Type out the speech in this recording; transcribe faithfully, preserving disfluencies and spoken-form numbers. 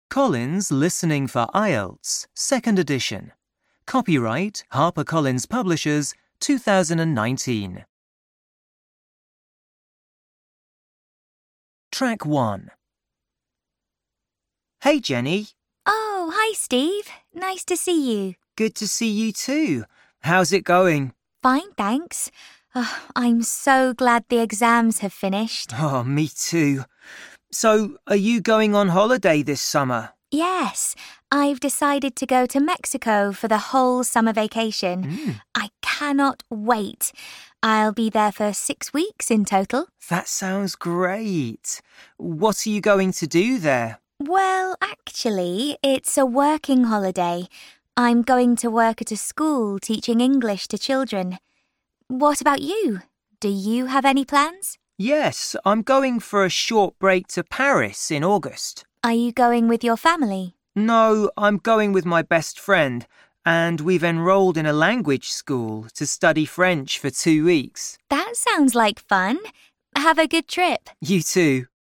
Collins Listening for I E L T S, second edition. Copyright HarperCollins Publishers, two thousand nineteen. Track one. Hey, Jenny. Oh, hi, Steve. Nice to see you. Good to see you too. How's it going? Fine, thanks. Oh, I'm so glad the exams have finished. Oh, me too. So, are you going on holiday this summer? Yes, I've decided to go to Mexico for the whole summer vacation. Mm. I cannot wait. I'll be there for six weeks in total. That sounds great. What are you going to do there? Well, actually, it's a working holiday. I'm going to work at a school teaching English to children. What about you? Do you have any plans? Yes, I'm going for a short break to Paris in August. Are you going with your family? No, I'm going with my best friend, and we've enrolled in a language school to study French for two weeks. That sounds like fun. Have a good trip. You too.